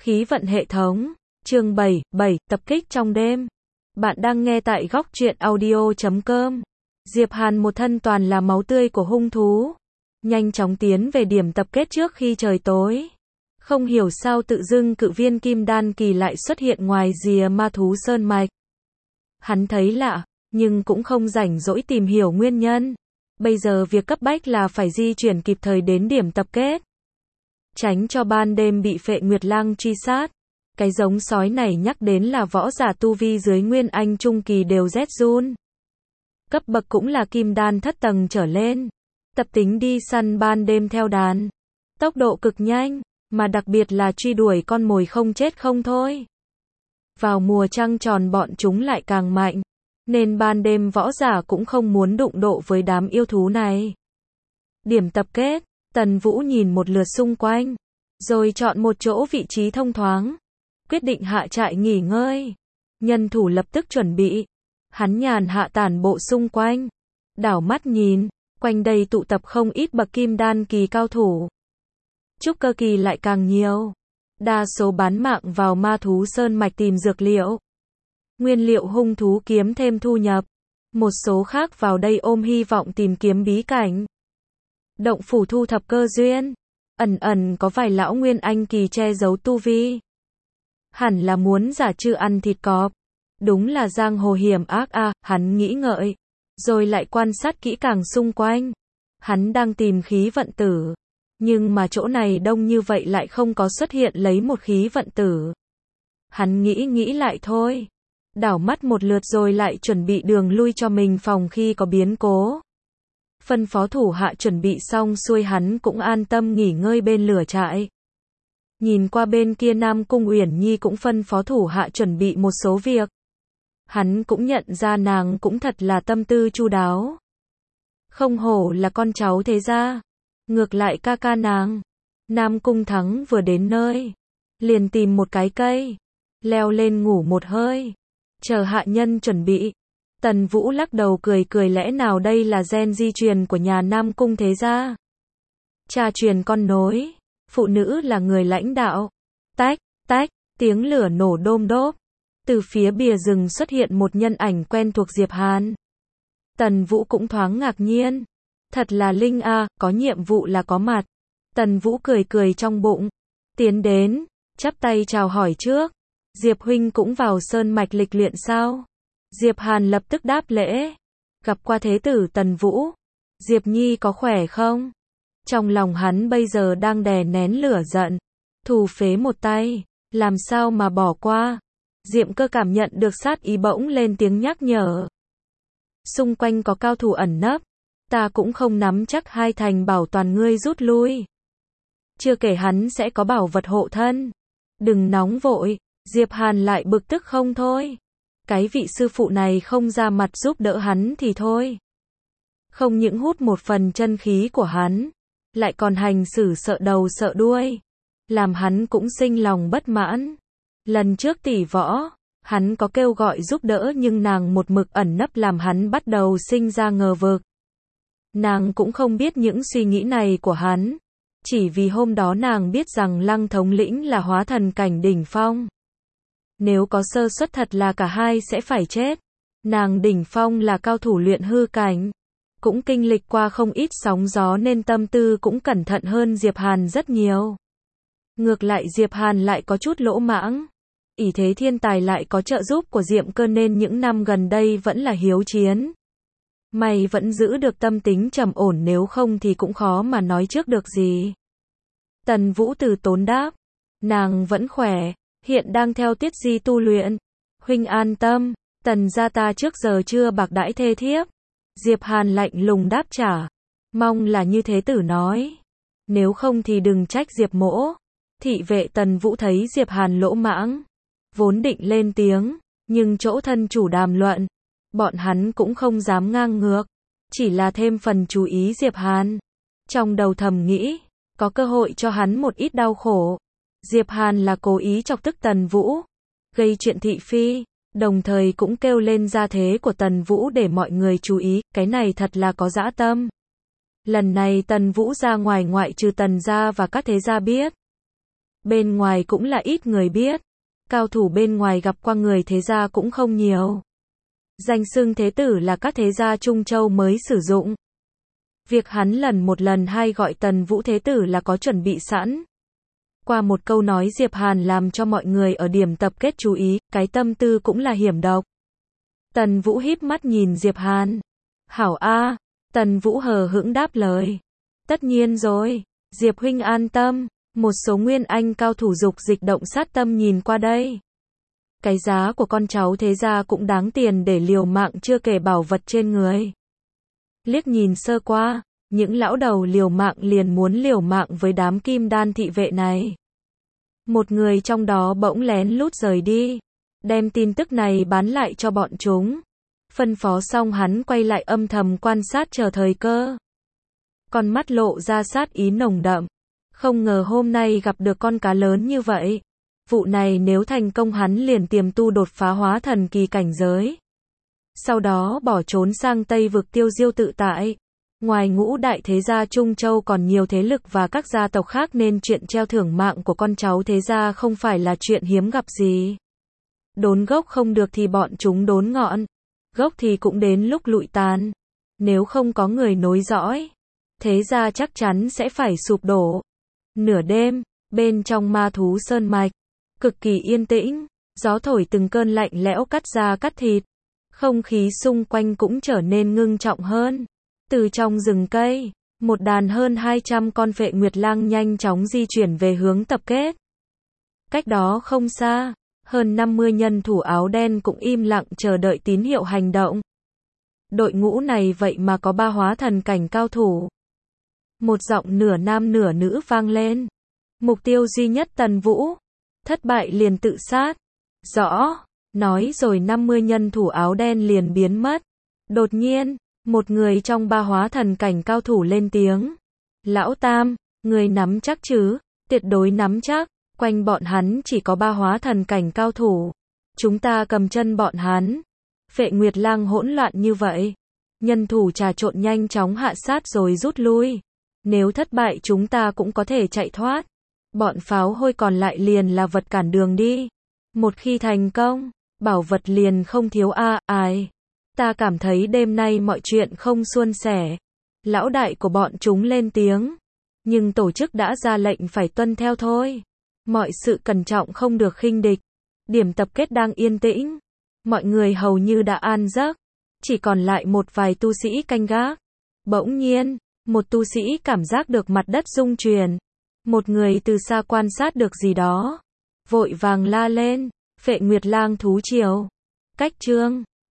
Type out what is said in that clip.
Khí vận hệ thống, chương 7, tập kích trong đêm. Bạn đang nghe tại góc truyện audio.com. Diệp Hàn một thân toàn là máu tươi của hung thú. Nhanh chóng tiến về điểm tập kết trước khi trời tối. Không hiểu sao tự dưng cự viên kim đan kỳ lại xuất hiện ngoài rìa ma thú sơn mạch. Hắn thấy lạ, nhưng cũng không rảnh rỗi tìm hiểu nguyên nhân. Bây giờ việc cấp bách là phải di chuyển kịp thời đến điểm tập kết. Tránh cho ban đêm bị Phệ Nguyệt Lang truy sát. Cái giống sói này nhắc đến là võ giả tu vi dưới Nguyên Anh Trung Kỳ đều rét run. Cấp bậc cũng là kim đan thất tầng trở lên. Tập tính đi săn ban đêm theo đàn. Tốc độ cực nhanh, mà đặc biệt là truy đuổi con mồi không chết không thôi. Vào mùa trăng tròn bọn chúng lại càng mạnh. Nên ban đêm võ giả cũng không muốn đụng độ với đám yêu thú này. Điểm tập kết, Tần Vũ nhìn một lượt xung quanh. Rồi chọn một chỗ vị trí thông thoáng. Quyết định hạ trại nghỉ ngơi. Nhân thủ lập tức chuẩn bị. Hắn nhàn hạ tản bộ xung quanh. Đảo mắt nhìn, quanh đây tụ tập không ít bậc kim đan kỳ cao thủ. Trúc cơ kỳ lại càng nhiều. Đa số bán mạng vào ma thú sơn mạch tìm dược liệu. Nguyên liệu hung thú kiếm thêm thu nhập. Một số khác vào đây ôm hy vọng tìm kiếm bí cảnh. Động phủ thu thập cơ duyên. Ẩn có vài lão Nguyên Anh kỳ che giấu tu vi. Hẳn là muốn giả trư ăn thịt cọp. Đúng là giang hồ hiểm ác a, hắn nghĩ ngợi. Rồi lại quan sát kỹ càng xung quanh. Hắn đang tìm khí vận tử. Nhưng mà chỗ này đông như vậy lại không có xuất hiện lấy một khí vận tử. Hắn nghĩ lại thôi. Đảo mắt một lượt rồi lại chuẩn bị đường lui cho mình phòng khi có biến cố. Phân phó thủ hạ chuẩn bị xong xuôi hắn cũng an tâm nghỉ ngơi bên lửa trại. Nhìn qua bên kia Nam Cung Uyển Nhi cũng phân phó thủ hạ chuẩn bị một số việc. Hắn cũng nhận ra nàng cũng thật là tâm tư chu đáo. Không hổ là con cháu thế gia. Ngược lại ca nàng. Nam Cung Thắng vừa đến nơi. Liền tìm một cái cây. Leo lên ngủ một hơi. Chờ hạ nhân chuẩn bị. Tần Vũ lắc đầu cười lẽ nào đây là gen di truyền của nhà Nam Cung thế gia. Cha truyền con nối. Phụ nữ là người lãnh đạo. Tách, tiếng lửa nổ đôm đốp. Từ phía bìa rừng xuất hiện một nhân ảnh quen thuộc Diệp Hàn. Tần Vũ cũng thoáng ngạc nhiên. Thật là linh a, có nhiệm vụ là có mặt. Tần Vũ cười trong bụng. Tiến đến, chắp tay chào hỏi trước. Diệp huynh cũng vào sơn mạch lịch luyện sao? Diệp Hàn lập tức đáp lễ. Gặp qua thế tử Tần Vũ. Diệp Nhi có khỏe không? Trong lòng hắn bây giờ đang đè nén lửa giận. Thù phế một tay, làm sao mà bỏ qua? Diệm Cơ cảm nhận được sát ý bỗng lên tiếng nhắc nhở. Xung quanh có cao thủ ẩn nấp. Ta cũng không nắm chắc hai thành bảo toàn ngươi rút lui. Chưa kể hắn sẽ có bảo vật hộ thân. Đừng nóng vội. Diệp Hàn lại bực tức không thôi. Cái vị sư phụ này không ra mặt giúp đỡ hắn thì thôi. Không những hút một phần chân khí của hắn. Lại còn hành xử sợ đầu sợ đuôi. Làm hắn cũng sinh lòng bất mãn. Lần trước tỷ võ, hắn có kêu gọi giúp đỡ nhưng nàng một mực ẩn nấp làm hắn bắt đầu sinh ra ngờ vực. Nàng cũng không biết những suy nghĩ này của hắn. Chỉ vì hôm đó nàng biết rằng Lăng thống lĩnh là hóa thần cảnh đỉnh phong. Nếu có sơ suất thật là cả hai sẽ phải chết. Nàng đỉnh phong là cao thủ luyện hư cảnh. Cũng kinh lịch qua không ít sóng gió nên tâm tư cũng cẩn thận hơn Diệp Hàn rất nhiều. Ngược lại Diệp Hàn lại có chút lỗ mãng. Ỷ thế thiên tài lại có trợ giúp của Diệm Cơ nên những năm gần đây vẫn là hiếu chiến. Mày vẫn giữ được tâm tính trầm ổn nếu không thì cũng khó mà nói trước được gì. Tần Vũ từ tốn đáp. Nàng vẫn khỏe, hiện đang theo tiết di tu luyện. Huynh an tâm, Tần gia ta trước giờ chưa bạc đãi thê thiếp. Diệp Hàn lạnh lùng đáp trả. Mong là như thế tử nói. Nếu không thì đừng trách Diệp mỗ. Thị vệ Tần Vũ thấy Diệp Hàn lỗ mãng. Vốn định lên tiếng, nhưng chỗ thân chủ đàm luận. Bọn hắn cũng không dám ngang ngược. Chỉ là thêm phần chú ý Diệp Hàn. Trong đầu thầm nghĩ, có cơ hội cho hắn một ít đau khổ. Diệp Hàn là cố ý chọc tức Tần Vũ. Gây chuyện thị phi. Đồng thời cũng kêu lên gia thế của Tần Vũ để mọi người chú ý, cái này thật là có dã tâm. Lần này Tần Vũ ra ngoài ngoại trừ Tần gia và các thế gia biết. Bên ngoài cũng là ít người biết. Cao thủ bên ngoài gặp qua người thế gia cũng không nhiều. Danh xưng thế tử là các thế gia Trung Châu mới sử dụng. Việc hắn lần một lần hai gọi Tần Vũ thế tử là có chuẩn bị sẵn. Qua một câu nói Diệp Hàn làm cho mọi người ở điểm tập kết chú ý, cái tâm tư cũng là hiểm độc. Tần Vũ híp mắt nhìn Diệp Hàn. Hảo a, Tần Vũ hờ hững đáp lời. Tất nhiên rồi, Diệp huynh an tâm, một số nguyên anh cao thủ dục dịch động sát tâm nhìn qua đây. Cái giá của con cháu thế gia cũng đáng tiền để liều mạng chưa kể bảo vật trên người. Liếc nhìn sơ qua, những lão đầu liều mạng liền muốn liều mạng với đám kim đan thị vệ này. Một người trong đó bỗng lén lút rời đi, đem tin tức này bán lại cho bọn chúng. Phân phó xong hắn quay lại âm thầm quan sát chờ thời cơ. Con mắt lộ ra sát ý nồng đậm. Không ngờ hôm nay gặp được con cá lớn như vậy. Vụ này nếu thành công hắn liền tiềm tu đột phá hóa thần kỳ cảnh giới. Sau đó bỏ trốn sang Tây vực tiêu diêu tự tại. Ngoài ngũ đại thế gia Trung Châu còn nhiều thế lực và các gia tộc khác nên chuyện treo thưởng mạng của con cháu thế gia không phải là chuyện hiếm gặp gì. Đốn gốc không được thì bọn chúng đốn ngọn. Gốc thì cũng đến lúc lụi tàn. Nếu không có người nối dõi, thế gia chắc chắn sẽ phải sụp đổ. Nửa đêm, bên trong Ma Thú Sơn Mạch, cực kỳ yên tĩnh, gió thổi từng cơn lạnh lẽo cắt da cắt thịt. Không khí xung quanh cũng trở nên ngưng trọng hơn. Từ trong rừng cây, một đàn hơn 200 con phệ nguyệt lang nhanh chóng di chuyển về hướng tập kết. Cách đó không xa, hơn 50 nhân thủ áo đen cũng im lặng chờ đợi tín hiệu hành động. Đội ngũ này vậy mà có 3 hóa thần cảnh cao thủ. Một giọng nửa nam nửa nữ vang lên. Mục tiêu duy nhất Tần Vũ. Thất bại liền tự sát. Rõ. Nói rồi 50 nhân thủ áo đen liền biến mất. Đột nhiên, một người trong 3 hóa thần cảnh cao thủ lên tiếng. Lão Tam, người nắm chắc chứ? Tuyệt đối nắm chắc. Quanh bọn hắn chỉ có 3 hóa thần cảnh cao thủ. Chúng ta cầm chân bọn hắn. Phệ Nguyệt Lang hỗn loạn như vậy. Nhân thủ trà trộn nhanh chóng hạ sát rồi rút lui. Nếu thất bại chúng ta cũng có thể chạy thoát. Bọn pháo hôi còn lại liền là vật cản đường đi. Một khi thành công, bảo vật liền không thiếu ai. Ta cảm thấy đêm nay mọi chuyện không suôn sẻ. Lão đại của bọn chúng lên tiếng. Nhưng tổ chức đã ra lệnh phải tuân theo thôi. Mọi sự cẩn trọng không được khinh địch. Điểm tập kết đang yên tĩnh. Mọi người hầu như đã an giấc. Chỉ còn lại một vài tu sĩ canh gác. Bỗng nhiên, một tu sĩ cảm giác được mặt đất rung chuyển. Một người từ xa quan sát được gì đó. Vội vàng la lên. Phệ Nguyệt Lang thú triều. Cách chương